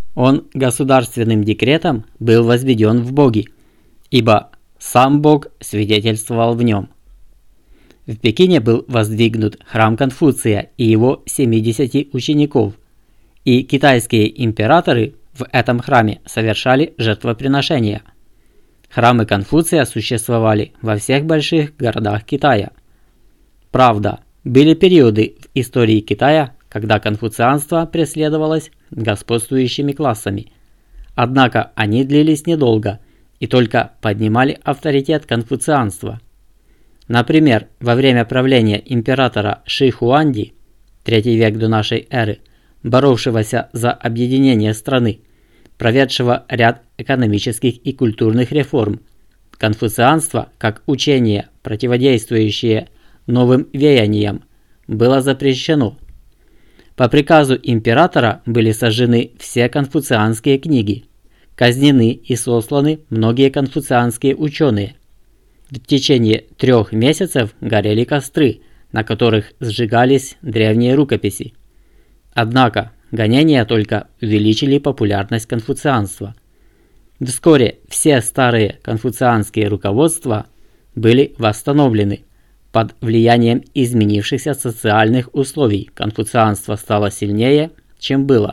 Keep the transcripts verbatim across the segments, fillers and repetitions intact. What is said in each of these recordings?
Он государственным декретом был возведен в боги, ибо сам Бог свидетельствовал в нем. В Пекине был воздвигнут храм Конфуция и его семидесяти учеников, и китайские императоры в этом храме совершали жертвоприношения. Храмы Конфуция существовали во всех больших городах Китая. Правда, были периоды в истории Китая, когда конфуцианство преследовалось господствующими классами. Однако они длились недолго и только поднимали авторитет конфуцианства. Например, во время правления императора Ши Хуанди, третий век до нашей эры, боровшегося за объединение страны, проведшего ряд экономических и культурных реформ, конфуцианство, как учение, противодействующее новым веяниям, было запрещено. По приказу императора были сожжены все конфуцианские книги, казнены и сосланы многие конфуцианские ученые. В течение трех месяцев горели костры, на которых сжигались древние рукописи. Однако гонения только увеличили популярность конфуцианства. Вскоре все старые конфуцианские руководства были восстановлены. Под влиянием изменившихся социальных условий конфуцианство стало сильнее, чем было.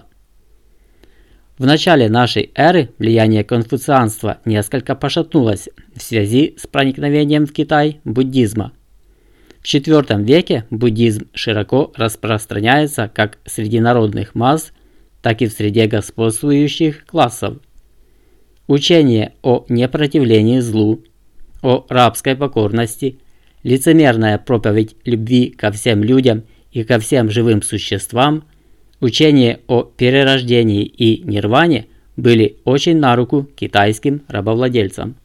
В начале нашей эры влияние конфуцианства несколько пошатнулось в связи с проникновением в Китай буддизма. В четвёртом веке буддизм широко распространяется как среди народных масс, так и в среде господствующих классов. Учение о непротивлении злу, о рабской покорности, лицемерная проповедь любви ко всем людям и ко всем живым существам, учение о перерождении и нирване были очень на руку китайским рабовладельцам.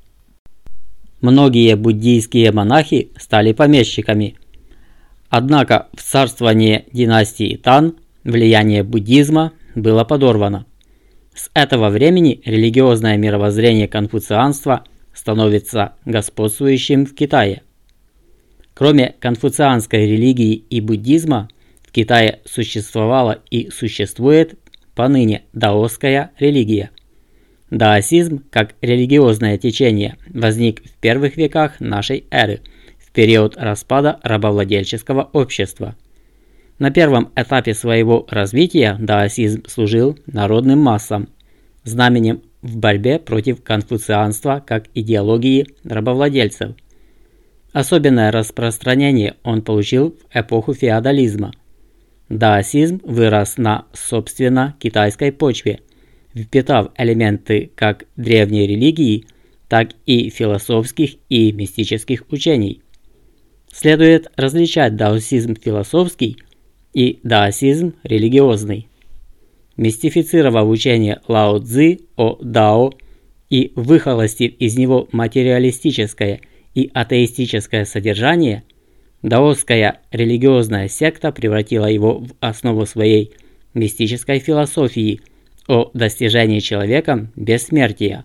Многие буддийские монахи стали помещиками. Однако в царствовании династии Тан влияние буддизма было подорвано. С этого времени религиозное мировоззрение конфуцианства становится господствующим в Китае. Кроме конфуцианской религии и буддизма, в Китае существовала и существует поныне даосская религия. Даосизм, как религиозное течение, возник в первых веках нашей эры, в период распада рабовладельческого общества. На первом этапе своего развития даосизм служил народным массам, знаменем в борьбе против конфуцианства как идеологии рабовладельцев. Особенное распространение он получил в эпоху феодализма. Даосизм вырос на собственно китайской почве, впитав элементы как древней религии, так и философских и мистических учений. Следует различать даосизм философский и даосизм религиозный. Мистифицировав учение Лао Цзы о Дао и выхолостив из него материалистическое и атеистическое содержание, даосская религиозная секта превратила его в основу своей мистической философии о достижении человеком бессмертия.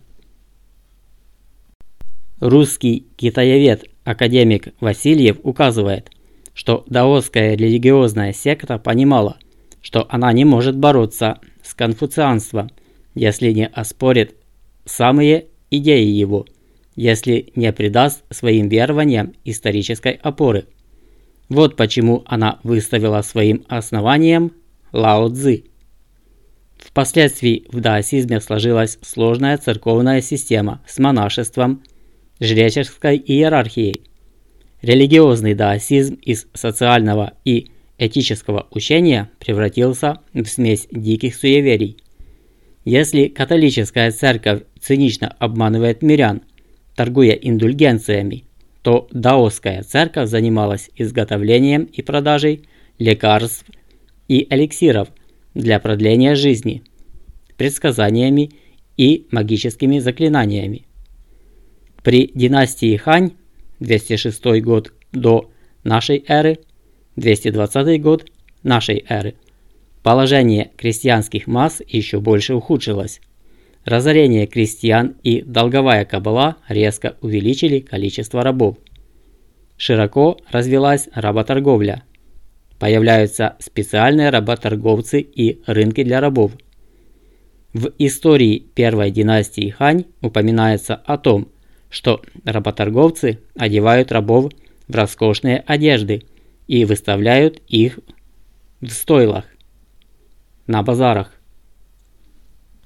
Русский китаевед академик Васильев указывает, что даосская религиозная секта понимала, что она не может бороться с конфуцианством, если не оспорит самые идеи его, если не придаст своим верованиям исторической опоры. Вот почему она выставила своим основанием Лао Цзы. Впоследствии в даосизме сложилась сложная церковная система с монашеством, жреческой иерархией. Религиозный даосизм из социального и этического учения превратился в смесь диких суеверий. Если католическая церковь цинично обманывает мирян, торгуя индульгенциями, то даосская церковь занималась изготовлением и продажей лекарств и эликсиров для продления жизни, предсказаниями и магическими заклинаниями. При династии Хань, двести шестой год до нашей эры, двести двадцатый год нашей эры, положение крестьянских масс еще больше ухудшилось. Разорение крестьян и долговая кабала резко увеличили количество рабов. Широко развилась работорговля. Появляются специальные работорговцы и рынки для рабов. В истории первой династии Хань упоминается о том, что работорговцы одевают рабов в роскошные одежды и выставляют их в стойлах, на базарах.